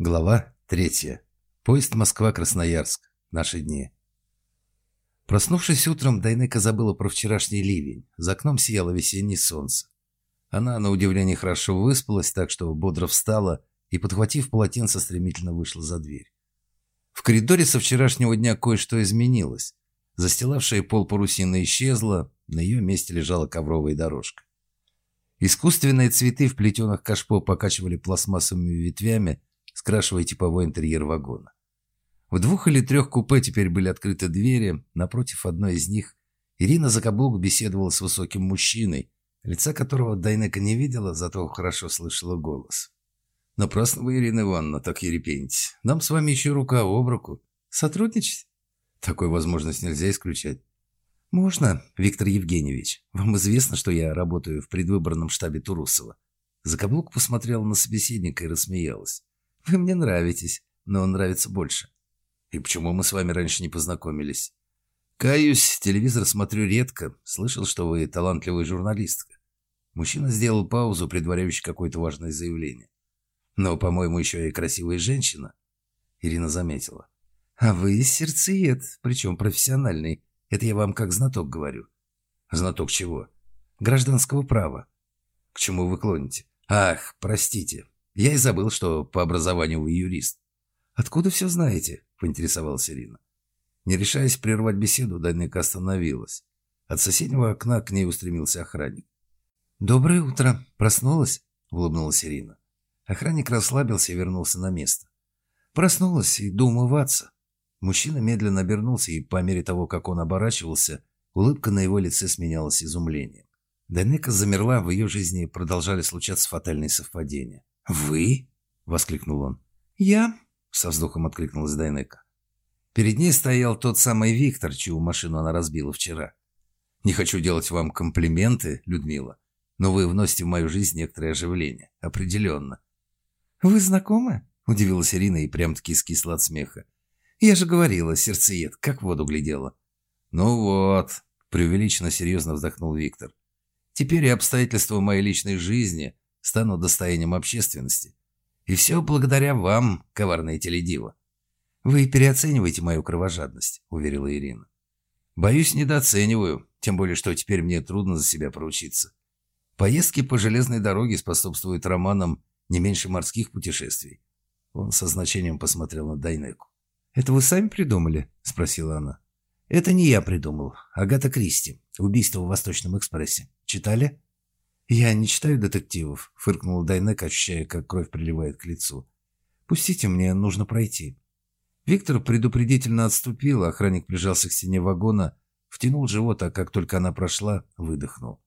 Глава 3. Поезд Москва-Красноярск. Наши дни. Проснувшись утром, Дайнека забыла про вчерашний ливень. За окном сияло весеннее солнце. Она, на удивление, хорошо выспалась, так что бодро встала и, подхватив полотенце, стремительно вышла за дверь. В коридоре со вчерашнего дня кое-что изменилось. Застилавшая пол парусина исчезла, на ее месте лежала ковровая дорожка. Искусственные цветы в плетеных кашпо покачивали пластмассовыми ветвями, скрашивая типовой интерьер вагона. В 2 или 3 купе теперь были открыты двери. Напротив одной из них Ирина Закаблук беседовала с высоким мужчиной, лица которого Дайнека не видела, зато хорошо слышала голос. «Напрасно вы, Ирина Ивановна, так ерепените. Нам с вами еще рука об руку. Сотрудничать? Такую возможность нельзя исключать». «Можно, Виктор Евгеньевич. Вам известно, что я работаю в предвыборном штабе Турусова». Закаблук посмотрела на собеседника и рассмеялась. «Вы мне нравитесь, но он нравится больше». «И почему мы с вами раньше не познакомились?» «Каюсь, телевизор смотрю редко. Слышал, что вы талантливая журналистка». Мужчина сделал паузу, предваряющий какое-то важное заявление. «Но, по-моему, еще и красивая женщина». Ирина заметила. «А вы сердцеед, причем профессиональный. Это я вам как знаток говорю». «Знаток чего?» «Гражданского права». «К чему вы клоните?» «Ах, простите. Я и забыл, что по образованию вы юрист». «Откуда все знаете?» – поинтересовалась Ирина. Не решаясь прервать беседу, Дайнека остановилась. От соседнего окна к ней устремился охранник. «Доброе утро. Проснулась?» – улыбнулась Ирина. Охранник расслабился и вернулся на место. «Проснулась, иду умываться». Мужчина медленно обернулся, и по мере того, как он оборачивался, улыбка на его лице сменялась изумлением. Дайнека замерла, в ее жизни продолжали случаться фатальные совпадения. «Вы?» – воскликнул он. «Я?» – со вздохом откликнулась Дайнека. Перед ней стоял тот самый Виктор, чью машину она разбила вчера. «Не хочу делать вам комплименты, Людмила, но вы вносите в мою жизнь некоторое оживление. Определенно». «Вы знакомы?» – удивилась Ирина и прям-таки скисла от смеха. «Я же говорила, сердцеед, как в воду глядела». «Ну вот», – преувеличенно серьезно вздохнул Виктор. «Теперь и обстоятельства моей личной жизни станут достоянием общественности. И все благодаря вам, коварная теледива». «Вы переоцениваете мою кровожадность», – уверила Ирина. «Боюсь, недооцениваю, тем более, что теперь мне трудно за себя поручиться. Поездки по железной дороге способствуют романам не меньше морских путешествий». Он со значением посмотрел на Дайнеку. «Это вы сами придумали?» – спросила она. «Это не я придумал. Агата Кристи. Убийство в Восточном экспрессе. Читали?» «Я не читаю детективов», – фыркнула Дайнека, ощущая, как кровь приливает к лицу. «Пустите, мне нужно пройти». Виктор предупредительно отступил, охранник прижался к стене вагона, втянул живот, а как только она прошла, выдохнул.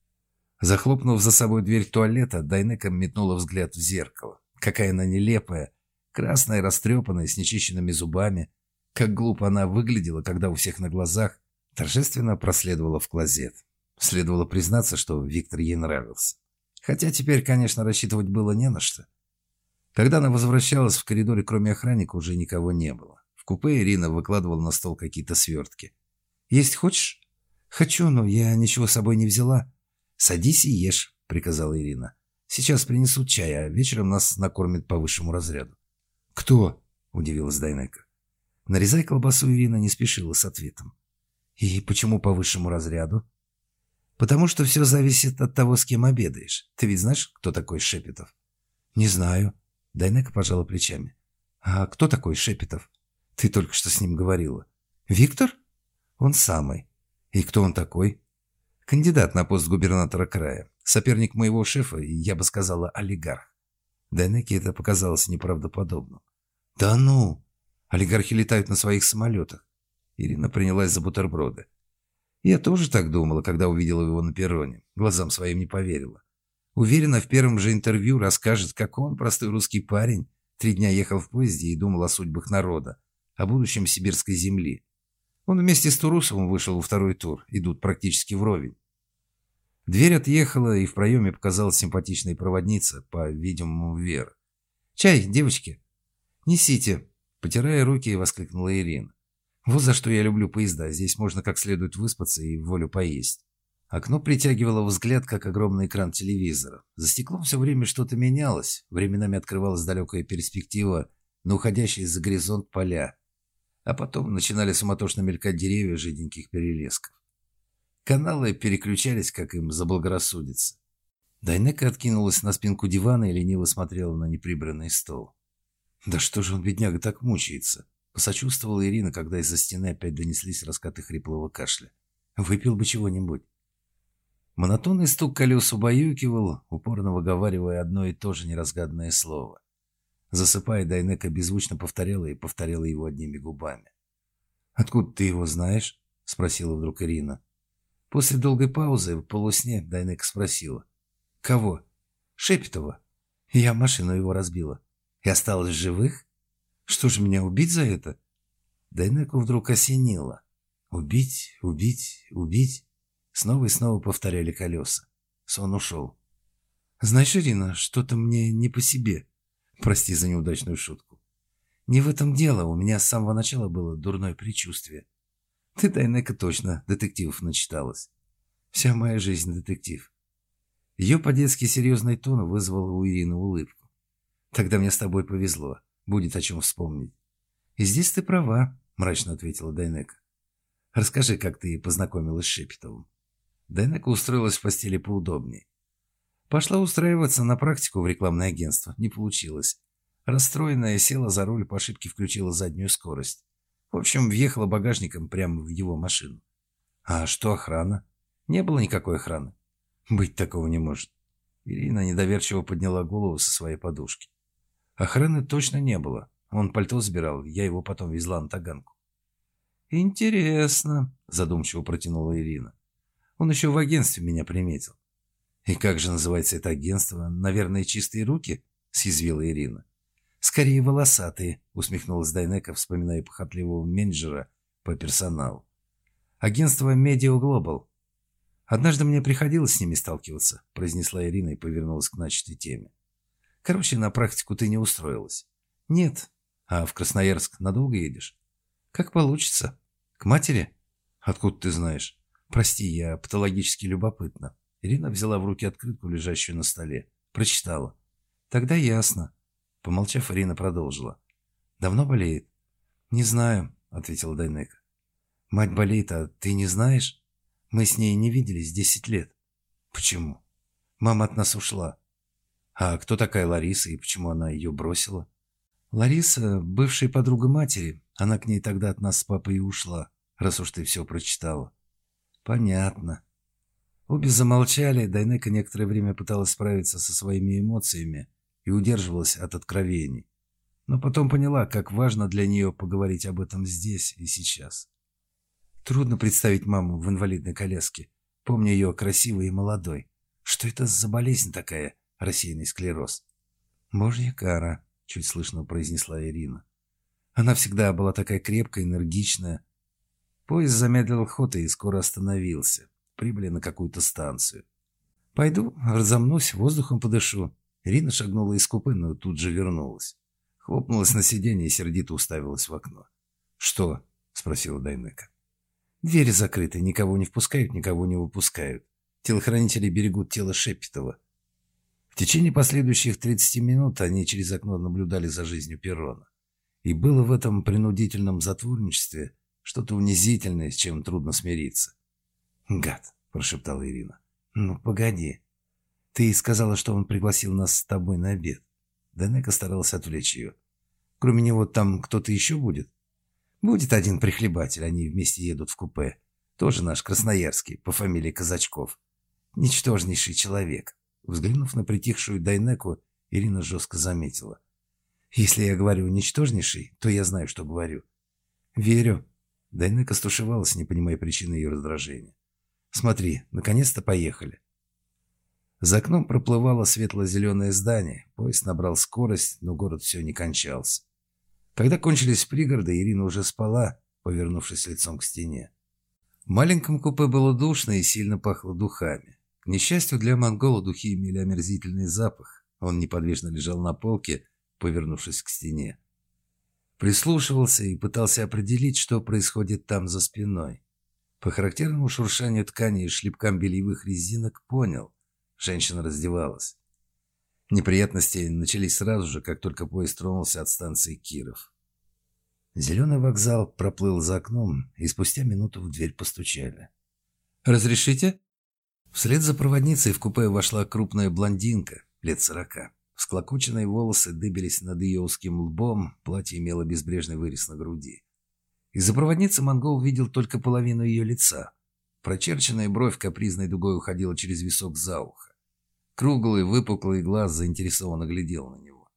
Захлопнув за собой дверь туалета, Дайнека метнула взгляд в зеркало. Какая она нелепая, красная, растрепанная, с нечищенными зубами. Как глупо она выглядела, когда у всех на глазах торжественно проследовала в клозет. Следовало признаться, что Виктор ей нравился. Хотя теперь, конечно, рассчитывать было не на что. Когда она возвращалась, в коридоре, кроме охранника, уже никого не было. В купе Ирина выкладывала на стол какие-то свертки. «Есть хочешь?» «Хочу, но я ничего с собой не взяла». «Садись и ешь», — приказала Ирина. «Сейчас принесут чай, а вечером нас накормят по высшему разряду». «Кто?» — удивилась Дайнека. Нарезая колбасу, Ирина не спешила с ответом. «И почему по высшему разряду?» «Потому что все зависит от того, с кем обедаешь. Ты ведь знаешь, кто такой Шепетов?» «Не знаю». Дайнека пожала плечами. «А кто такой Шепетов?» «Ты только что с ним говорила». «Виктор?» «Он самый». «И кто он такой?» «Кандидат на пост губернатора края. Соперник моего шефа, и, я бы сказала, олигарх». Дайнеке это показалось неправдоподобным. «Да ну! Олигархи летают на своих самолетах». Ирина принялась за бутерброды. «Я тоже так думала, когда увидела его на перроне. Глазам своим не поверила. Уверена, в первом же интервью расскажет, как он, простой русский парень, 3 дня ехал в поезде и думал о судьбах народа, о будущем сибирской земли. Он вместе с Турусовым вышел во 2-й тур, идут практически вровень». Дверь отъехала, и в проеме показалась симпатичная проводница, по-видимому, Вера. «Чай, девочки?» «Несите», — потирая руки, воскликнула Ирина. «Вот за что я люблю поезда. Здесь можно как следует выспаться и в волю поесть». Окно притягивало взгляд, как огромный экран телевизора. За стеклом все время что-то менялось. Временами открывалась далекая перспектива на уходящие за горизонт поля. А потом начинали суматошно мелькать деревья жиденьких перелесков. Каналы переключались, как им заблагорассудится. Дайнека откинулась на спинку дивана и лениво смотрела на неприбранный стол. «Да что же он, бедняга, так мучается?» Посочувствовала Ирина, когда из-за стены опять донеслись раскаты хриплого кашля. «Выпил бы чего-нибудь». Монотонный стук колес убаюкивал, упорно выговаривая одно и то же неразгаданное слово. Засыпая, Дайнека беззвучно повторяла и повторяла его одними губами. «Откуда ты его знаешь?» — спросила вдруг Ирина. После долгой паузы в полусне Дайнека спросила. «Кого?» «Шепетова. Я машину его разбила. И осталась в живых? Что же, меня убить за это?» Дайнеку вдруг осенило. «Убить, убить, убить». Снова и снова повторяли колеса. Сон ушел. «Знаешь, Ирина, что-то мне не по себе. Прости за неудачную шутку. Не в этом дело, у меня с самого начала было дурное предчувствие. Ты, Дайнека, точно детективов начиталась. Вся моя жизнь детектив». Ее по-детски серьезный тон вызвал у Ирины улыбку. «Тогда мне с тобой повезло. Будет о чем вспомнить». «И здесь ты права», — мрачно ответила Дайнека. «Расскажи, как ты познакомилась с Шепетовым». Дайнека устроилась в постели поудобнее. Пошла устраиваться на практику в рекламное агентство. Не получилось. Расстроенная села за руль, по ошибке включила заднюю скорость. В общем, въехала багажником прямо в его машину. А что охрана? Не было никакой охраны. Быть такого не может. Ирина недоверчиво подняла голову со своей подушки. Охраны точно не было. Он пальто сбирал, я его потом везла на Таганку. «Интересно», — задумчиво протянула Ирина. «Он еще в агентстве меня приметил». «И как же называется это агентство? Наверное, «Чистые руки»?» — съязвила Ирина. «Скорее, волосатые», — усмехнулась Дайнека, вспоминая похотливого менеджера по персоналу. «Агентство Medio Global. Однажды мне приходилось с ними сталкиваться», — произнесла Ирина и повернулась к начатой теме. «Короче, на практику ты не устроилась». «Нет. А в Красноярск надолго едешь?» «Как получится. К матери?» «Откуда ты знаешь?» «Прости, я патологически любопытна». Ирина взяла в руки открытку, лежащую на столе. Прочитала. «Тогда ясно». Помолчав, Ирина продолжила. «Давно болеет?» «Не знаю», — ответила Дайнека. «Мать болеет, а ты не знаешь? Мы с ней не виделись 10 лет». «Почему?» «Мама от нас ушла». «А кто такая Лариса и почему она ее бросила?» «Лариса — бывшая подруга матери. Она к ней тогда от нас с папой и ушла, раз уж ты все прочитала». «Понятно». Обе замолчали. Дайнека некоторое время пыталась справиться со своими эмоциями и удерживалась от откровений. Но потом поняла, как важно для нее поговорить об этом здесь и сейчас. Трудно представить маму в инвалидной коляске. Помню ее красивой и молодой. Что это за болезнь такая? Рассеянный склероз. «Божья кара», — чуть слышно произнесла Ирина. Она всегда была такая крепкая, энергичная. Поезд замедлил ход и скоро остановился. Прибыли на какую-то станцию. «Пойду, разомнусь, воздухом подышу». Ирина шагнула из купе, но тут же вернулась. Хлопнулась на сиденье и сердито уставилась в окно. «Что?» — спросила Дайнека. «Двери закрыты, никого не впускают, никого не выпускают. Телохранители берегут тело Шепетова». В течение последующих 30 минут они через окно наблюдали за жизнью перрона. И было в этом принудительном затворничестве что-то унизительное, с чем трудно смириться. «Гад!» – прошептала Ирина. «Ну, погоди. Ты сказала, что он пригласил нас с тобой на обед». Дайнека старалась отвлечь ее. «Кроме него там кто-то еще будет?» «Будет один прихлебатель, они вместе едут в купе. Тоже наш красноярский, по фамилии Казачков. Ничтожнейший человек». Взглянув на притихшую Дайнеку, Ирина жестко заметила. «Если я говорю «ничтожнейший», то я знаю, что говорю». «Верю». Дайнека стушевалась, не понимая причины ее раздражения. «Смотри, наконец-то поехали». За окном проплывало светло-зеленое здание. Поезд набрал скорость, но город все не кончался. Когда кончились пригороды, Ирина уже спала, повернувшись лицом к стене. В маленьком купе было душно и сильно пахло духами. К несчастью для монгола, духи имели омерзительный запах. Он неподвижно лежал на полке, повернувшись к стене. Прислушивался и пытался определить, что происходит там за спиной. По характерному шуршанию ткани и шлепкам бельевых резинок понял. Женщина раздевалась. Неприятности начались сразу же, как только поезд тронулся от станции Киров. Зеленый вокзал проплыл за окном, и спустя минуту в дверь постучали. «Разрешите?» Вслед за проводницей в купе вошла крупная блондинка, лет 40. Всклокоченные волосы дыбились над ее узким лбом, платье имело безбрежный вырез на груди. Из-за проводницы монгол видел только половину ее лица. Прочерченная бровь капризной дугой уходила через висок за ухо. Круглый, выпуклый глаз заинтересованно глядел на него.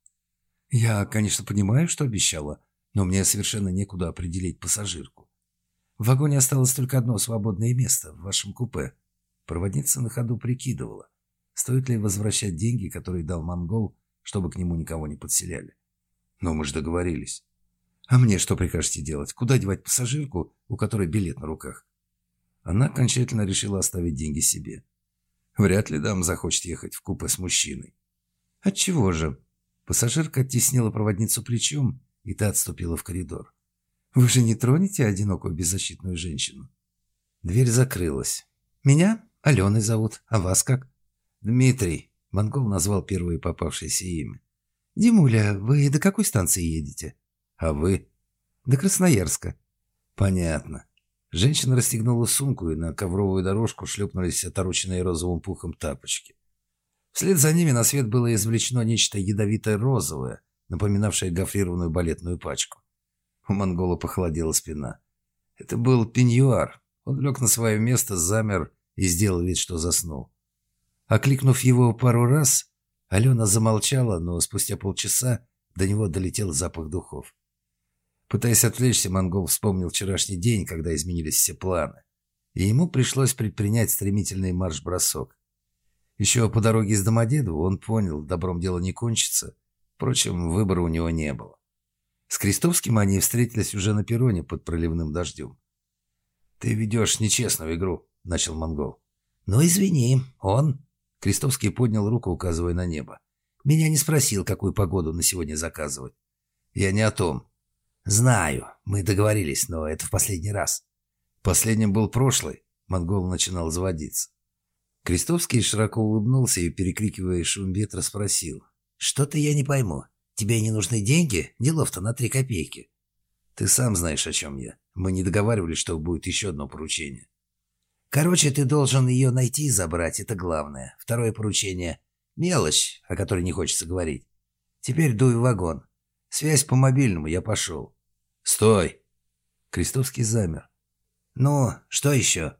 «Я, конечно, понимаю, что обещала, но мне совершенно некуда определить пассажирку. В вагоне осталось только одно свободное место в вашем купе». Проводница на ходу прикидывала, стоит ли возвращать деньги, которые дал монгол, чтобы к нему никого не подселяли. «Но мы же договорились». «А мне что прикажете делать? Куда девать пассажирку, у которой билет на руках?» Она окончательно решила оставить деньги себе. Вряд ли дама захочет ехать в купе с мужчиной. «Отчего же?» Пассажирка оттеснила проводницу плечом, и та отступила в коридор. «Вы же не тронете одинокую беззащитную женщину?» Дверь закрылась. «Меня Аленой зовут, а вас как?» «Дмитрий», — монгол назвал первое попавшееся имя. «Димуля, вы до какой станции едете?» «А вы?» «До Красноярска». «Понятно». Женщина расстегнула сумку, и на ковровую дорожку шлепнулись отороченные розовым пухом тапочки. Вслед за ними на свет было извлечено нечто ядовито-розовое, напоминавшее гофрированную балетную пачку. У монгола похолодела спина. Это был пеньюар. Он лег на свое место, замер и сделал вид, что заснул. Окликнув его пару раз, Алена замолчала, но спустя полчаса до него долетел запах духов. Пытаясь отвлечься, монгол вспомнил вчерашний день, когда изменились все планы, и ему пришлось предпринять стремительный марш-бросок. Еще по дороге из Домодедова он понял, добром дело не кончится, впрочем, выбора у него не было. С Крестовским они встретились уже на перроне под проливным дождем. «Ты ведешь нечестную игру», — начал монгол. «Ну, извини, он...» Крестовский поднял руку, указывая на небо. «Меня не спросил, какую погоду на сегодня заказывать». «Я не о том». «Знаю, мы договорились, но это в последний раз». «Последним был прошлый», — монгол начинал заводиться. Крестовский широко улыбнулся и, перекрикивая шум ветра, спросил. «Что-то я не пойму. Тебе не нужны деньги? Делов-то на 3 копейки». «Ты сам знаешь, о чем я. Мы не договаривались, что будет еще одно поручение». «Короче, ты должен ее найти и забрать, это главное. Второе поручение — мелочь, о которой не хочется говорить. Теперь дуй в вагон. Связь по мобильному, я пошел». «Стой!» Крестовский замер. «Ну, что еще?»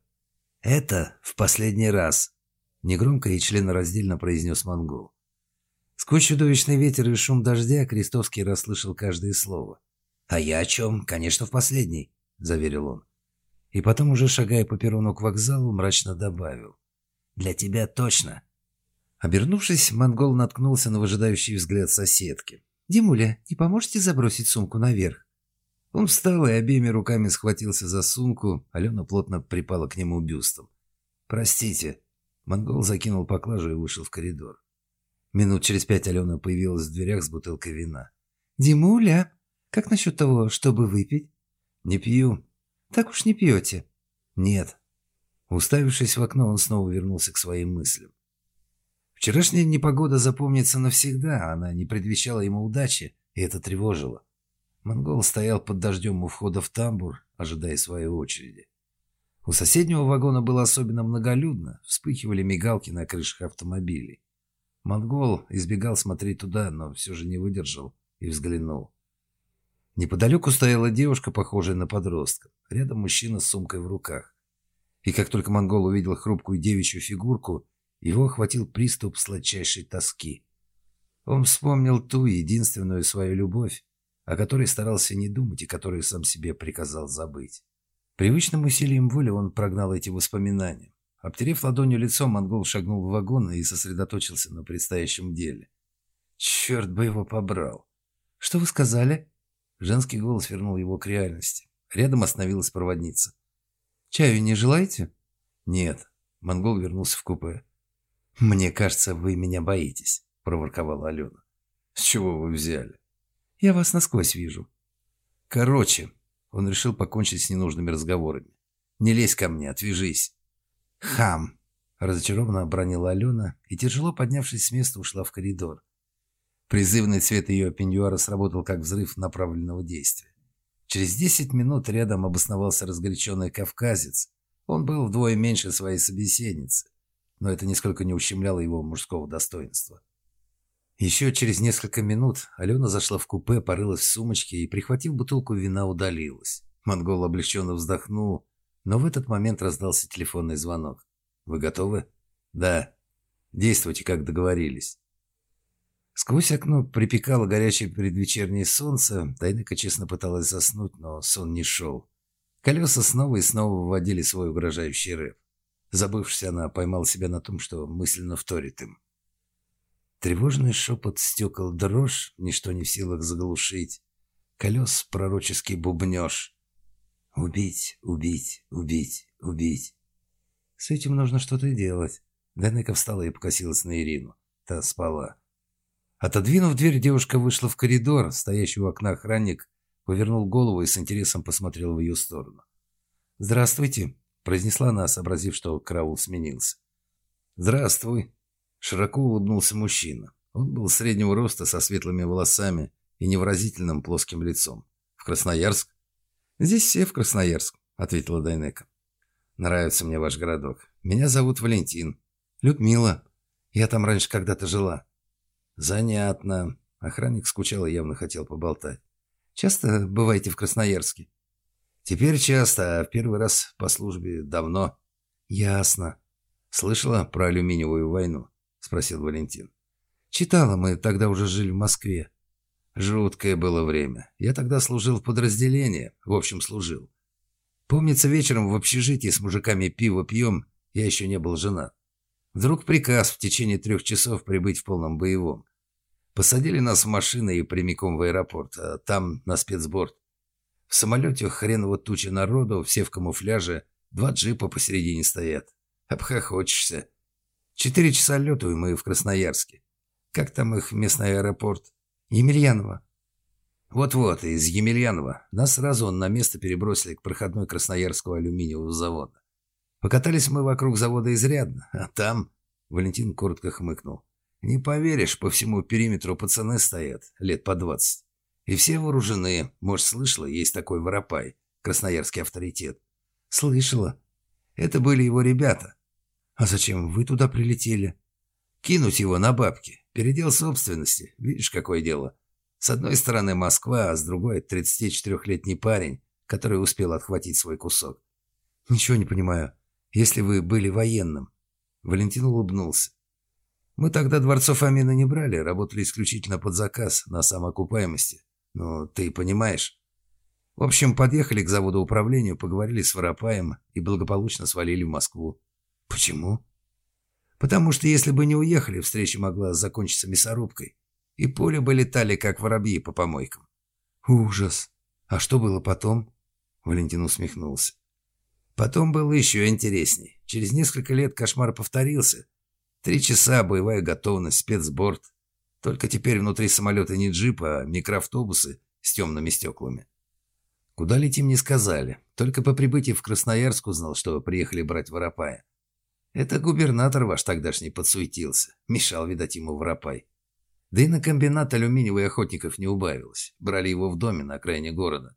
«Это в последний раз», — негромко и членораздельно произнес монгол. Сквозь чудовищный ветер и шум дождя Крестовский расслышал каждое слово. «А я о чем? Конечно, в последний», — заверил он. И потом, уже шагая по перрону к вокзалу, мрачно добавил. «Для тебя точно». Обернувшись, монгол наткнулся на выжидающий взгляд соседки. «Димуля, не поможете забросить сумку наверх?» Он встал и обеими руками схватился за сумку. Алена плотно припала к нему бюстом. «Простите». Монгол закинул поклажу и вышел в коридор. Минут через 5 Алена появилась в дверях с бутылкой вина. «Димуля, как насчет того, чтобы выпить?» «Не пью». «Так уж не пьете?» «Нет». Уставившись в окно, он снова вернулся к своим мыслям. Вчерашняя непогода запомнится навсегда, она не предвещала ему удачи, и это тревожило. Монгол стоял под дождем у входа в тамбур, ожидая своей очереди. У соседнего вагона было особенно многолюдно, вспыхивали мигалки на крышах автомобилей. Монгол избегал смотреть туда, но все же не выдержал и взглянул. Неподалеку стояла девушка, похожая на подростка. Рядом мужчина с сумкой в руках. И как только монгол увидел хрупкую девичью фигурку, его охватил приступ сладчайшей тоски. Он вспомнил ту единственную свою любовь, о которой старался не думать и которую сам себе приказал забыть. Привычным усилием воли он прогнал эти воспоминания. Обтерев ладонью лицо, монгол шагнул в вагон и сосредоточился на предстоящем деле. Черт бы его побрал! «Что вы сказали?» Женский голос вернул его к реальности. Рядом остановилась проводница. «Чаю не желаете?» «Нет». Монгол вернулся в купе. «Мне кажется, вы меня боитесь», — проворковала Алена. «С чего вы взяли?» «Я вас насквозь вижу». «Короче», — он решил покончить с ненужными разговорами. Не лезь ко мне, отвяжись». «Хам!» – разочарованно обронила Алена и, тяжело поднявшись с места, ушла в коридор. Призывный цвет ее пеньюара сработал как взрыв направленного действия. Через 10 минут рядом обосновался разгоряченный кавказец. Он был вдвое меньше своей собеседницы, но это нисколько не ущемляло его мужского достоинства. Еще через несколько минут Алена зашла в купе, порылась в сумочке и, прихватив бутылку вина, удалилась. Монгол облегченно вздохнул, но в этот момент раздался телефонный звонок. «Вы готовы?» «Да. Действуйте, как договорились». Сквозь окно припекало горячее предвечернее солнце. Дайнека честно пыталась заснуть, но сон не шел. Колеса снова и снова вводили свой угрожающий рэп. Забывшись, она поймала себя на том, что мысленно вторит им. Тревожный шепот стекол, дрожь, ничто не в силах заглушить. Колес пророческий бубнеж. Убить, убить, убить, убить. С этим нужно что-то делать. Дайнека встала и покосилась на Ирину. Та спала. Отодвинув дверь, девушка вышла в коридор. Стоящий у окна охранник повернул голову и с интересом посмотрел в ее сторону. «Здравствуйте», – произнесла она, сообразив, что караул сменился. «Здравствуй», – широко улыбнулся мужчина. Он был среднего роста, со светлыми волосами и невыразительным плоским лицом. «В Красноярск?» «Здесь все в Красноярск», – ответила Дайнека. «Нравится мне ваш городок. Меня зовут Валентин». «Людмила. Я там раньше когда-то жила». «Занятно». Охранник скучал и явно хотел поболтать. «Часто бываете в Красноярске?» «Теперь часто, а в первый раз по службе давно». «Ясно». «Слышала про алюминиевую войну?» – спросил Валентин. «Читала, мы тогда уже жили в Москве». «Жуткое было время. Я тогда служил в подразделении, в общем, служил. Помнится, вечером в общежитии с мужиками пиво пьем, я еще не был женат. Вдруг приказ в течение 3 часов прибыть в полном боевом. Посадили нас в машины и прямиком в аэропорт, а там на спецборд. В самолете хреново туча народу, все в камуфляже, 2 джипа посередине стоят. Обхохочешься. 4 часа лету, и мы в Красноярске. Как там их местный аэропорт? Емельянова. Вот-вот, из Емельянова. Нас сразу на место перебросили к проходной Красноярского алюминиевого завода. Покатались мы вокруг завода изрядно, а там...» Валентин коротко хмыкнул. «Не поверишь, по всему периметру пацаны стоят, лет по 20. И все вооружены. Может, слышала, есть такой Воропай, красноярский авторитет?» «Слышала. Это были его ребята». «А зачем вы туда прилетели?» «Кинуть его на бабки. Передел собственности. Видишь, какое дело. С одной стороны Москва, а с другой 34-летний парень, который успел отхватить свой кусок». «Ничего не понимаю. Если вы были военным». Валентин улыбнулся. «Мы тогда дворцов Амина не брали, работали исключительно под заказ, на самоокупаемости. Ну, ты понимаешь. В общем, подъехали к заводу управлению, поговорили с Воропаем и благополучно свалили в Москву». «Почему?» «Потому что если бы не уехали, встреча могла закончиться мясорубкой, и пули бы летали, как воробьи по помойкам». «Ужас! А что было потом?» Валентин усмехнулся. «Потом было еще интересней. Через несколько лет кошмар повторился. 3 часа, боевая готовность, спецборд. Только теперь внутри самолета не джип, а микроавтобусы с темными стеклами. Куда летим, не сказали. Только по прибытии в Красноярск узнал, что приехали брать Воропая. Это губернатор ваш тогдашний подсуетился. Мешал, видать, ему Воропай. Да и на комбинат алюминиевых охотников не убавилось. Брали его в доме на окраине города.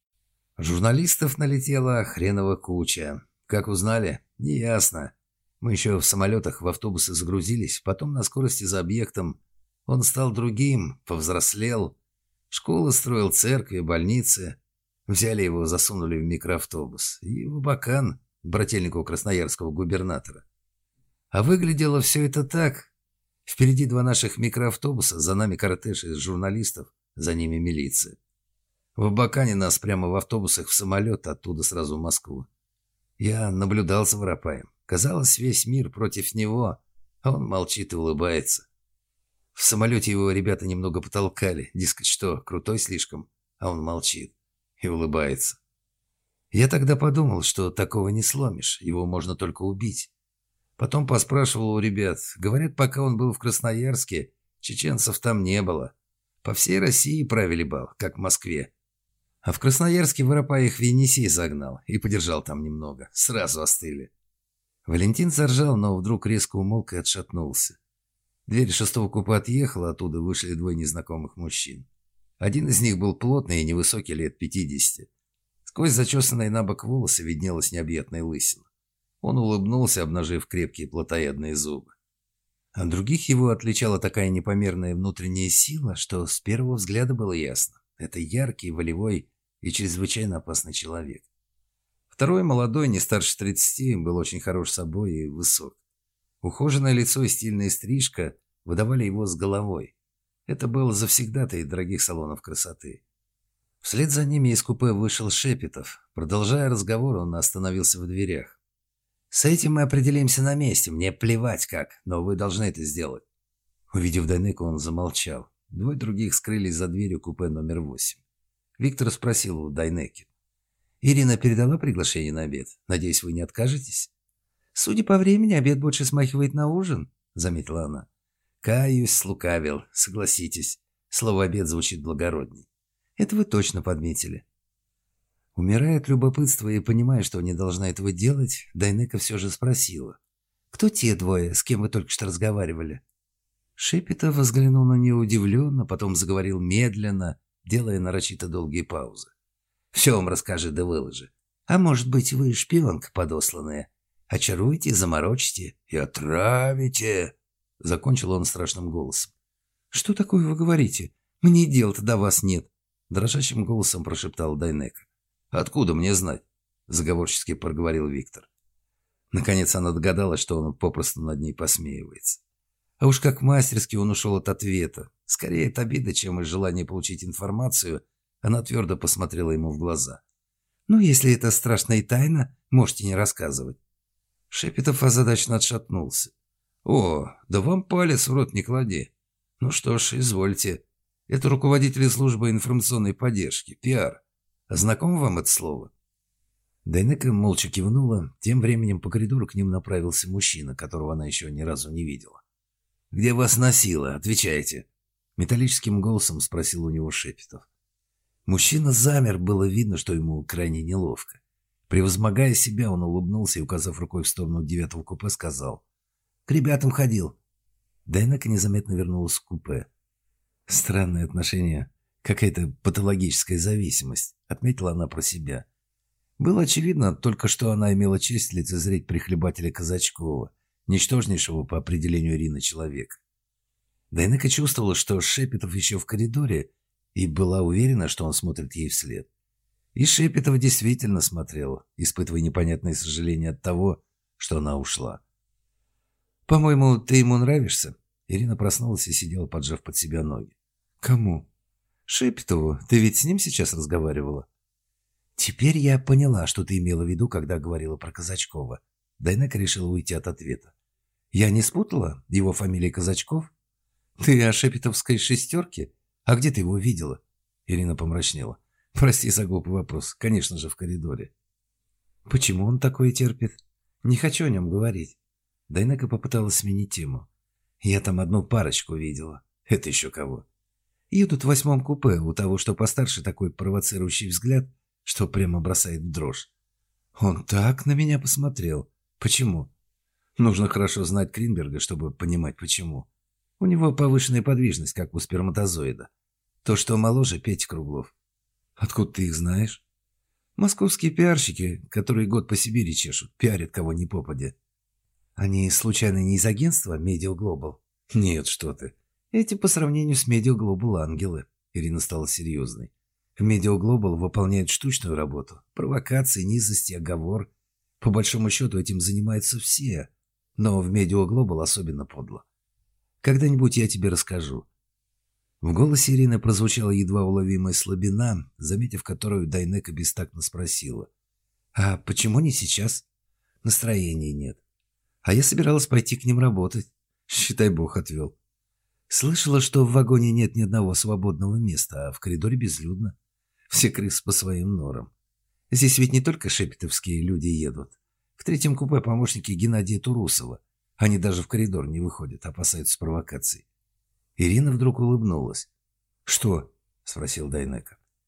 Журналистов налетела хренова куча. Как узнали? Неясно. Мы еще в самолетах в автобусы загрузились, потом на скорости за объектом. Он стал другим, повзрослел. Школы строил, церкви, больницы. Взяли его, засунули в микроавтобус. И в Абакан, к брательнику красноярского губернатора. А выглядело все это так. Впереди 2 наших микроавтобуса, за нами кортеж из журналистов, за ними милиция. В Абакане нас прямо в автобусах в самолет, оттуда сразу в Москву. Я наблюдал за Воропаем. Казалось, весь мир против него, а он молчит и улыбается. В самолете его ребята немного потолкали, дескать, что, крутой слишком, а он молчит и улыбается. Я тогда подумал, что такого не сломишь, его можно только убить. Потом поспрашивал у ребят. Говорят, пока он был в Красноярске, чеченцев там не было. По всей России правили бал, как в Москве. А в Красноярске Воропай их в Енисей загнал и подержал там немного. Сразу остыли. Валентин заржал, но вдруг резко умолк и отшатнулся. Дверь шестого купе отъехала, оттуда вышли двое незнакомых мужчин. Один из них был плотный и невысокий, лет 50. Сквозь зачесанные на бок волосы виднелась необъятная лысина. Он улыбнулся, обнажив крепкие плотоядные зубы. От других его отличала такая непомерная внутренняя сила, что с первого взгляда было ясно. Это яркий, волевой и чрезвычайно опасный человек. Второй, молодой, не старше 30, был очень хорош собой и высок. Ухоженное лицо и стильная стрижка выдавали его с головой. Это был завсегдатай дорогих салонов красоты. Вслед за ними из купе вышел Шепетов. Продолжая разговор, он остановился в дверях. «С этим мы определимся на месте. Мне плевать как, но вы должны это сделать». Увидев Дайнеку, он замолчал. Двое других скрылись за дверью купе номер 8. Виктор спросил у Дайнеки. «Ирина передала приглашение на обед? Надеюсь, вы не откажетесь?» «Судя по времени, обед больше смахивает на ужин», — заметила она. «Каюсь, слукавил. Согласитесь. Слово «обед» звучит благородней». «Это вы точно подметили». Умирая от любопытства и понимая, что не должна этого делать, Дайнека все же спросила. «Кто те двое, с кем вы только что разговаривали?» Шепетов взглянул на нее удивленно, потом заговорил медленно, делая нарочито долгие паузы. «Все вам расскажи да выложи. А может быть, вы шпионка подосланная? Очаруете, заморочите и отравите!» Закончил он страшным голосом. «Что такое вы говорите? Мне дела-то до вас нет!» Дрожащим голосом прошептал Дайнека. «Откуда мне знать?» Заговорчески проговорил Виктор. Наконец она догадалась, что он попросту над ней посмеивается. А уж как мастерски он ушел от ответа. Скорее от обиды, чем из желания получить информацию, она твердо посмотрела ему в глаза. «Ну, если это страшная тайна, можете не рассказывать». Шепетов озадаченно отшатнулся. «О, да вам палец в рот не клади. Ну что ж, извольте. Это руководитель службы информационной поддержки, пиар. Знакомо вам это слово?» Дайнека молча кивнула. Тем временем по коридору к ним направился мужчина, которого она еще ни разу не видела. «Где вас носило? Отвечайте!» Металлическим голосом спросил у него Шепетов. Мужчина замер, было видно, что ему крайне неловко. Превозмогая себя, он улыбнулся и, указав рукой в сторону 9-го купе, сказал: «К ребятам ходил». Дайнека незаметно вернулась в купе. «Странные отношения. Какая-то патологическая зависимость», — отметила она про себя. Было очевидно только, что она имела честь лицезреть прихлебателя Казачкова, ничтожнейшего по определению Ирины человека. Дайнека чувствовала, что Шепетов еще в коридоре, и была уверена, что он смотрит ей вслед. И Шепетов действительно смотрел, испытывая непонятное сожаление от того, что она ушла. «По-моему, ты ему нравишься?» Ирина проснулась и сидела, поджав под себя ноги. «Кому?» «Шепетову. Ты ведь с ним сейчас разговаривала?» «Теперь я поняла, что ты имела в виду, когда говорила про Казачкова». Дайнека решила уйти от ответа. «Я не спутала? Его фамилия Казачков?» «Ты о шепетовской шестерке? А где ты его видела?» Ирина помрачнела. «Прости за глупый вопрос. Конечно же, в коридоре». «Почему он такое терпит? Не хочу о нем говорить». Дайнека попыталась сменить тему. «Я там одну парочку видела». «Это еще кого?» «Едут в 8-м купе. У того, что постарше, такой провоцирующий взгляд, что прямо бросает в дрожь. Он так на меня посмотрел. Почему? Нужно хорошо знать Кринберга, чтобы понимать, почему. У него повышенная подвижность, как у сперматозоида. То, что моложе, Петя Круглов. Откуда ты их знаешь? Московские пиарщики, которые год по Сибири чешут, пиарят кого ни попадя. Они, случайно, не из агентства Media Global? Нет, что ты. Эти по сравнению с Media Global ангелы. Ирина стала серьезной. В Media Global выполняют штучную работу. Провокации, низости, оговор. По большому счету этим занимаются все. Но в Media Global особенно подло. Когда-нибудь я тебе расскажу. В голосе Ирины прозвучала едва уловимая слабина, заметив которую, Дайнека бестактно спросила. «А почему не сейчас?» «Настроения нет. А я собиралась пойти к ним работать. Считай, Бог отвел. Слышала, что в вагоне нет ни одного свободного места, а в коридоре безлюдно. Все крысы по своим норам. Здесь ведь не только шепетовские люди едут. В 3-м купе помощники Геннадия Турусова. Они даже в коридор не выходят, опасаются провокаций». Ирина вдруг улыбнулась. «Что?» – спросил Дайнека.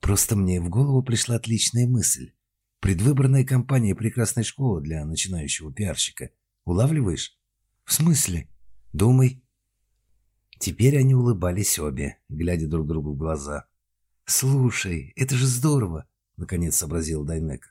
Просто мне в голову пришла отличная мысль. Предвыборная кампания прекрасной школы для начинающего пиарщика. Улавливаешь? В смысле? Думай. Теперь они улыбались обе, глядя друг другу в глаза. «Слушай, это же здорово!» — наконец сообразил Дайнека.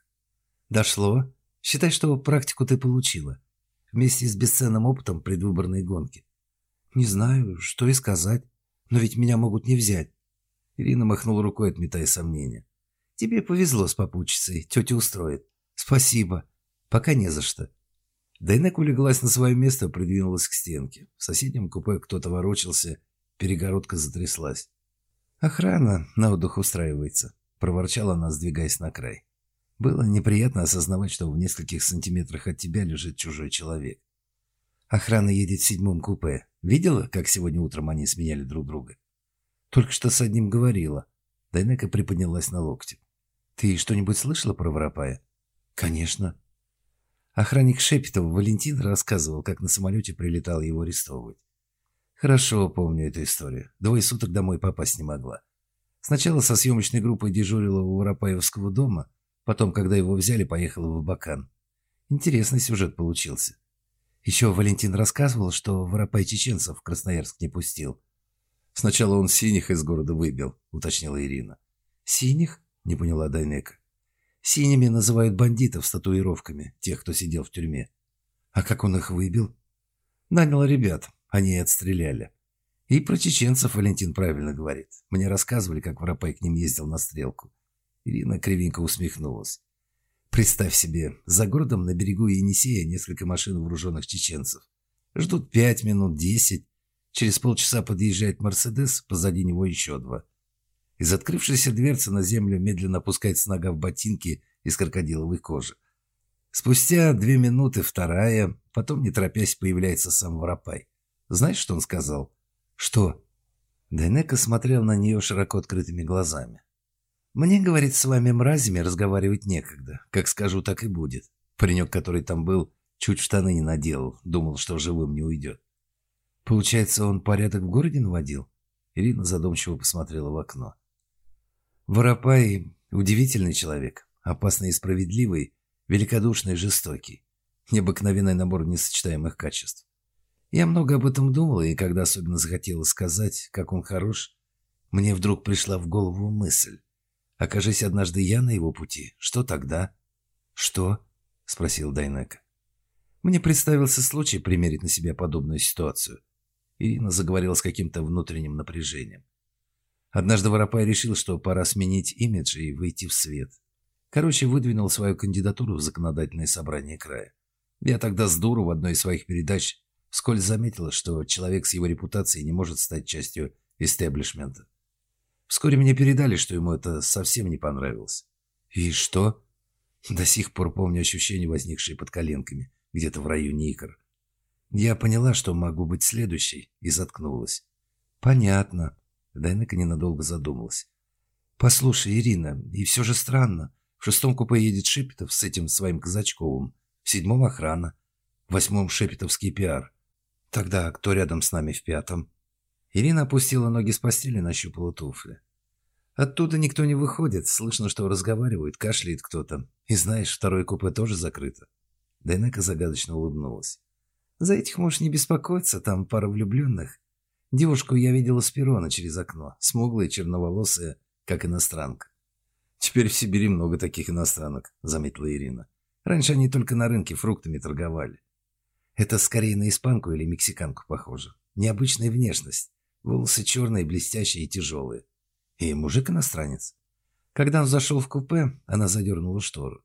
«Дошло? Считай, что практику ты получила. Вместе с бесценным опытом предвыборной гонки. Не знаю, что и сказать, но ведь меня могут не взять». Ирина махнула рукой, отметая сомнения. «Тебе повезло с попутчицей, тетя устроит. Спасибо. Пока не за что». Дайнека улеглась на свое место и придвинулась к стенке. В соседнем купе кто-то ворочался, перегородка затряслась. «Охрана на отдых устраивается», — проворчала она, сдвигаясь на край. Было неприятно осознавать, что в нескольких сантиметрах от тебя лежит чужой человек. «Охрана едет в 7-м купе. Видела, как сегодня утром они сменяли друг друга?» «Только что с одним говорила». Дайнека приподнялась на локте. «Ты что-нибудь слышала про Воропая?» «Конечно». Охранник Шепетова Валентин рассказывал, как на самолете прилетал его арестовывать. «Хорошо помню эту историю. 2 суток домой попасть не могла. Сначала со съемочной группой дежурила у Воропаевского дома, потом, когда его взяли, поехала в Абакан. Интересный сюжет получился. Еще Валентин рассказывал, что Воропай чеченцев в Красноярск не пустил. Сначала он синих из города выбил», — уточнила Ирина. «Синих?» — не поняла Дайнека. «Синими называют бандитов с татуировками, тех, кто сидел в тюрьме». «А как он их выбил?» «Нанял ребят, они и отстреляли». И про чеченцев Валентин правильно говорит. Мне рассказывали, как Воропай к ним ездил на стрелку. Ирина кривенько усмехнулась. Представь себе, за городом на берегу Енисея несколько машин вооруженных чеченцев. Ждут 5 минут, 10. Через полчаса подъезжает «Мерседес», позади него еще 2. Из открывшейся дверцы на землю медленно опускается нога в ботинки из крокодиловой кожи. Спустя 2 минуты вторая, потом, не торопясь, появляется сам Воропай. Знаешь, что он сказал? «Что?» Дайнека смотрел на нее широко открытыми глазами. «Мне, говорит, с вами мразями разговаривать некогда. Как скажу, так и будет». Паренек, который там был, чуть в штаны не наделал, думал, что живым не уйдет. «Получается, он порядок в городе наводил?» Ирина задумчиво посмотрела в окно. «Воропай – удивительный человек, опасный и справедливый, великодушный и жестокий. Необыкновенный набор несочетаемых качеств. Я много об этом думала, и когда особенно захотела сказать, как он хорош, мне вдруг пришла в голову мысль. Окажись однажды я на его пути, что тогда?» «Что?» – спросил Дайнека. «Мне представился случай примерить на себя подобную ситуацию». Ирина заговорила с каким-то внутренним напряжением. Однажды Воропай решил, что пора сменить имидж и выйти в свет. Короче, выдвинул свою кандидатуру в законодательное собрание края. Я тогда с дуру в одной из своих передач вскользь заметила, что человек с его репутацией не может стать частью истеблишмента. Вскоре мне передали, что ему это совсем не понравилось. И что? До сих пор помню ощущение, возникшее под коленками, где-то в районе икр. Я поняла, что могу быть следующей, и заткнулась. «Понятно». Дайнека ненадолго задумалась. «Послушай, Ирина, и все же странно. В 6-м купе едет Шепетов с этим своим Казачковым, в 7-м охрана, в 8-м шепетовский пиар. Тогда кто рядом с нами в 5-м?» Ирина опустила ноги с постели, нащупала туфли. «Оттуда никто не выходит, слышно, что разговаривают, кашляет кто-то. И знаешь, 2-е купе тоже закрыто». Дайнека загадочно улыбнулась. «За этих можешь не беспокоиться, там пара влюбленных. Девушку я видела с перрона через окно, смуглая, черноволосая, как иностранка». «Теперь в Сибири много таких иностранок», — заметила Ирина. «Раньше они только на рынке фруктами торговали». «Это скорее на испанку или мексиканку похоже. Необычная внешность. Волосы черные, блестящие и тяжелые. И мужик-иностранец». Когда он зашел в купе, она задернула штору.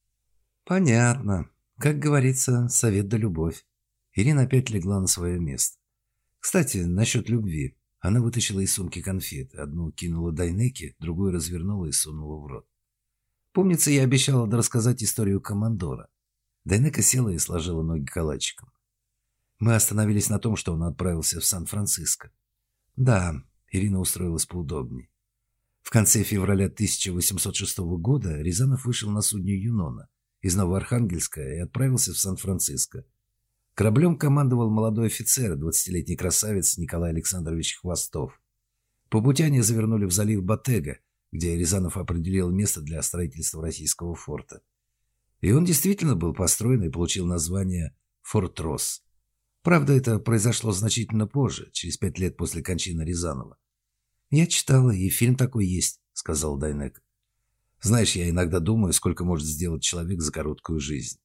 «Понятно. Как говорится, совет да любовь». Ирина опять легла на свое место. «Кстати, насчет любви». Она вытащила из сумки конфеты. Одну кинула Дайнеке, другую развернула и сунула в рот. «Помнится, я обещала рассказать историю командора». Дайнека села и сложила ноги калачиком. Мы остановились на том, что он отправился в Сан-Франциско. «Да», — Ирина устроилась поудобнее. В конце февраля 1806 года Рязанов вышел на судне «Юнона» из Новоархангельска и отправился в Сан-Франциско. Кораблем командовал молодой офицер, 20-летний красавец Николай Александрович Хвостов. По пути они завернули в залив Ботега, где Рязанов определил место для строительства российского форта. И он действительно был построен и получил название «Форт Росс». Правда, это произошло значительно позже, через 5 лет после кончины Рязанова. «Я читала, и фильм такой есть», — сказал Дайнека. «Знаешь, я иногда думаю, сколько может сделать человек за короткую жизнь».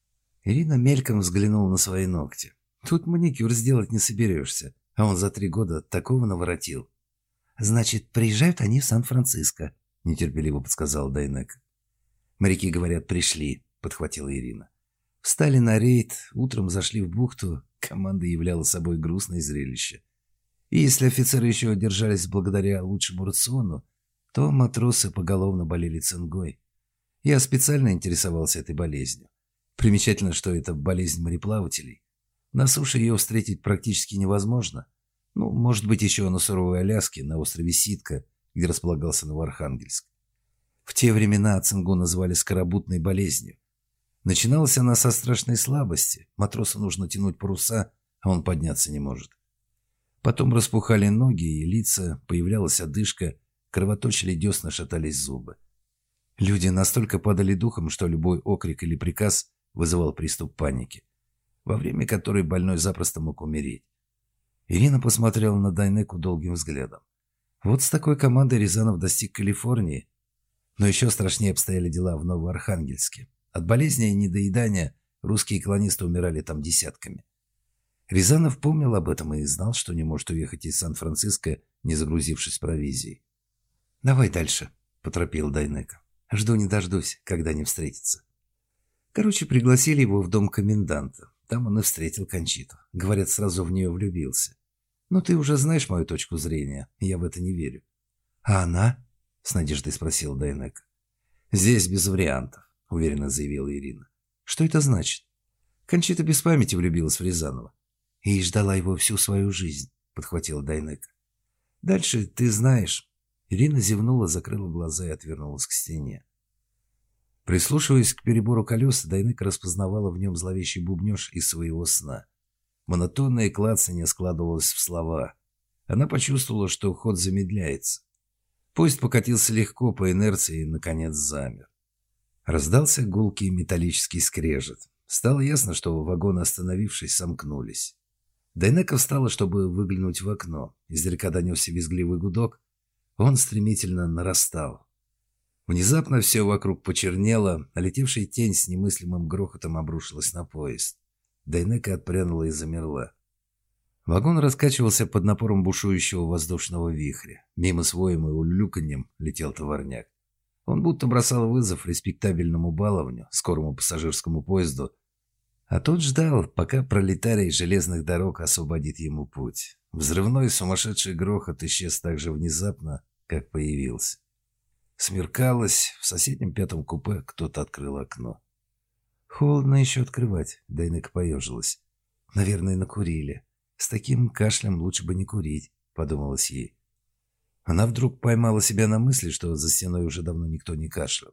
Ирина мельком взглянула на свои ногти. «Тут маникюр сделать не соберешься, а он за 3 года такого наворотил». «Значит, приезжают они в Сан-Франциско», — нетерпеливо подсказал Дайнека. «Моряки, говорят, пришли», — подхватила Ирина. «Встали на рейд, утром зашли в бухту, команда являла собой грустное зрелище. И если офицеры еще держались благодаря лучшему рациону, то матросы поголовно болели цингой. Я специально интересовался этой болезнью. Примечательно, что это болезнь мореплавателей. На суше ее встретить практически невозможно. Ну, может быть, еще на суровой Аляске, на острове Ситка, где располагался Новоархангельск. В те времена цингу называли скоробутной болезнью. Начиналась она со страшной слабости. Матросу нужно тянуть паруса, а он подняться не может. Потом распухали ноги и лица, появлялась одышка, кровоточили десна, шатались зубы. Люди настолько падали духом, что любой окрик или приказ вызывал приступ паники, во время которой больной запросто мог умереть. Ирина посмотрела на Дайнеку долгим взглядом. Вот с такой командой Рязанов достиг Калифорнии. Но еще страшнее обстояли дела в Новоархангельске. От болезни и недоедания русские колонисты умирали там десятками. Рязанов помнил об этом и знал, что не может уехать из Сан-Франциско, не загрузившись провизией. «Давай дальше», — поторопил Дайнека. «Жду не дождусь, когда они встретятся». Короче, пригласили его в дом коменданта. Там он и встретил Кончиту. Говорят, сразу в нее влюбился. «Ну, ты уже знаешь мою точку зрения, я в это не верю». «А она?» — с надеждой спросил Дайнека. «Здесь без вариантов», — уверенно заявила Ирина. «Что это значит?» Кончита без памяти влюбилась в Рязанова. «И ждала его всю свою жизнь», — подхватила Дайнека. «Дальше ты знаешь». Ирина зевнула, закрыла глаза и отвернулась к стене. Прислушиваясь к перебору колес, Дайнека распознавала в нем зловещий бубнеж из своего сна. Монотонное клацанье складывалось в слова. Она почувствовала, что ход замедляется. Поезд покатился легко по инерции и, наконец, замер. Раздался гулкий металлический скрежет. Стало ясно, что вагоны, остановившись, сомкнулись. Дайнека встала, чтобы выглянуть в окно. Издалека донесся визгливый гудок. Он стремительно нарастал. Внезапно все вокруг почернело, а летевшая тень с немыслимым грохотом обрушилась на поезд. Дайнека отпрянула и замерла. Вагон раскачивался под напором бушующего воздушного вихря. Мимо с воем и улюлюканьем летел товарняк. Он будто бросал вызов респектабельному баловню, скорому пассажирскому поезду, а тот ждал, пока пролетарий железных дорог освободит ему путь. Взрывной сумасшедший грохот исчез так же внезапно, как появился. Смеркалось, в соседнем пятом купе кто-то открыл окно. «Холодно еще открывать», — Дайнека поежилась. «Наверное, накурили. С таким кашлем лучше бы не курить», — подумалось ей. Она вдруг поймала себя на мысли, что за стеной уже давно никто не кашлял.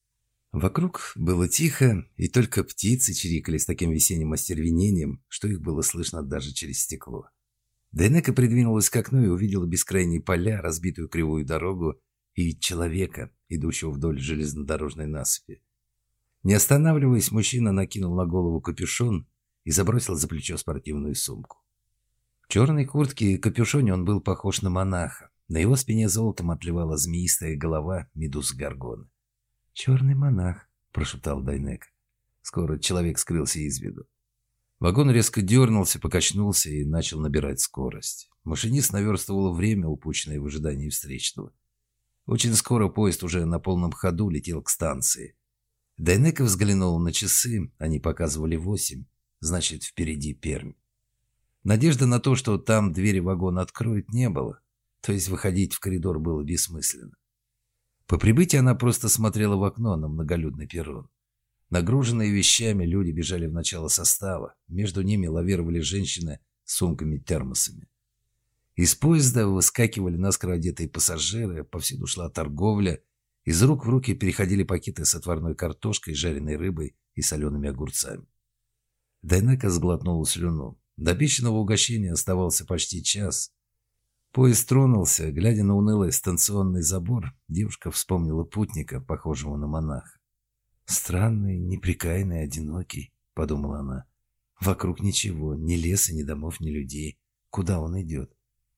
Вокруг было тихо, и только птицы чирикали с таким весенним остервенением, что их было слышно даже через стекло. Дайнека придвинулась к окну и увидела бескрайние поля, разбитую кривую дорогу и человека, идущего вдоль железнодорожной насыпи. Не останавливаясь, мужчина накинул на голову капюшон и забросил за плечо спортивную сумку. В черной куртке и капюшоне он был похож на монаха. На его спине золотом отливала змеистая голова медузы-горгоны. «Черный монах», — прошептал Дайнека. Скоро человек скрылся из виду. Вагон резко дернулся, покачнулся и начал набирать скорость. Машинист наверстывал время, упущенное в ожидании встречного. Очень скоро поезд уже на полном ходу летел к станции. Дайнека взглянул на часы, они показывали 8, значит, впереди Пермь. Надежды на то, что там двери вагона откроют, не было, то есть выходить в коридор было бессмысленно. По прибытии она просто смотрела в окно на многолюдный перрон. Нагруженные вещами люди бежали в начало состава, между ними лавировали женщины с сумками-термосами. Из поезда выскакивали наскоро одетые пассажиры, повсюду шла торговля, из рук в руки переходили пакеты с отварной картошкой, жареной рыбой и солеными огурцами. Дайнека сглотнула слюну. До обещанного угощения оставался почти час. Поезд тронулся. Глядя на унылый станционный забор, девушка вспомнила путника, похожего на монаха. «Странный, неприкаянный, одинокий», — подумала она. «Вокруг ничего, ни леса, ни домов, ни людей. Куда он идет?»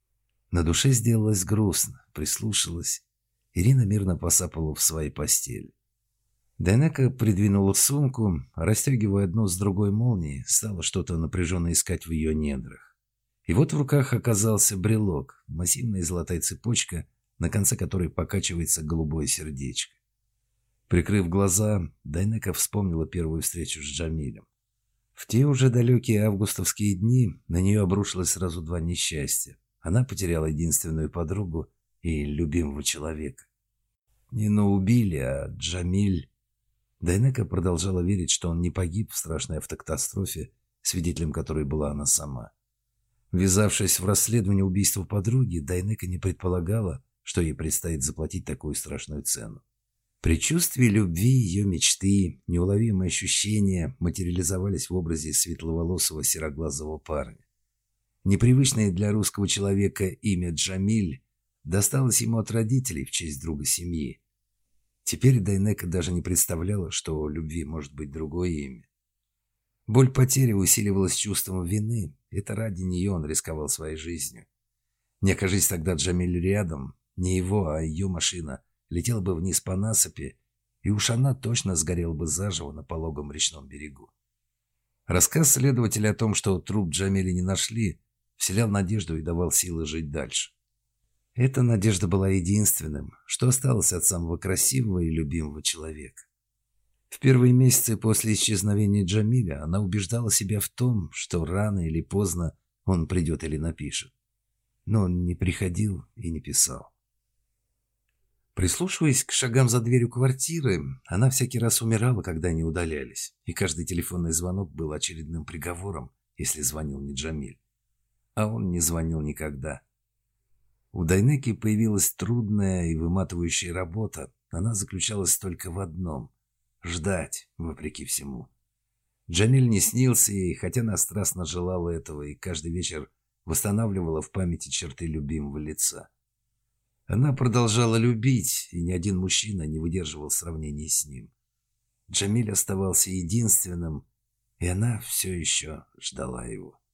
На душе сделалось грустно, прислушалась. Ирина мирно посапала в своей постели. Дайнека придвинула сумку, расстегивая одну с другой молнии, стала что-то напряженно искать в ее недрах. И вот в руках оказался брелок, массивная золотая цепочка, на конце которой покачивается голубое сердечко. Прикрыв глаза, Дайнека вспомнила первую встречу с Джамилем. В те уже далекие августовские дни на нее обрушилось сразу два несчастья. Она потеряла единственную подругу и любимого человека. Нину убили, а Джамиль... Дайнека продолжала верить, что он не погиб в страшной автокатастрофе, свидетелем которой была она сама. Ввязавшись в расследование убийства подруги, Дайнека не предполагала, что ей предстоит заплатить такую страшную цену. Предчувствие любви, ее мечты, неуловимые ощущения материализовались в образе светловолосого сероглазого парня. Непривычное для русского человека имя Джамиль досталось ему от родителей в честь друга семьи. Теперь Дайнека даже не представляла, что у любви может быть другое имя. Боль потери усиливалась чувством вины. Это ради нее он рисковал своей жизнью. Не окажись тогда Джамиль рядом, не его, а ее машина летела бы вниз по насыпи, и уж она точно сгорела бы заживо на пологом речном берегу. Рассказ следователя о том, что труп Джамиля не нашли, вселял надежду и давал силы жить дальше. Эта надежда была единственным, что осталось от самого красивого и любимого человека. В первые месяцы после исчезновения Джамиля она убеждала себя в том, что рано или поздно он придет или напишет. Но он не приходил и не писал. Прислушиваясь к шагам за дверью квартиры, она всякий раз умирала, когда они удалялись, и каждый телефонный звонок был очередным приговором, если звонил не Джамиль. А он не звонил никогда. У Дайнеки появилась трудная и выматывающая работа. Она заключалась только в одном — ждать, вопреки всему. Джамиль не снился ей, хотя она страстно желала этого и каждый вечер восстанавливала в памяти черты любимого лица. Она продолжала любить, и ни один мужчина не выдерживал сравнений с ним. Джамиль оставался единственным, и она все еще ждала его.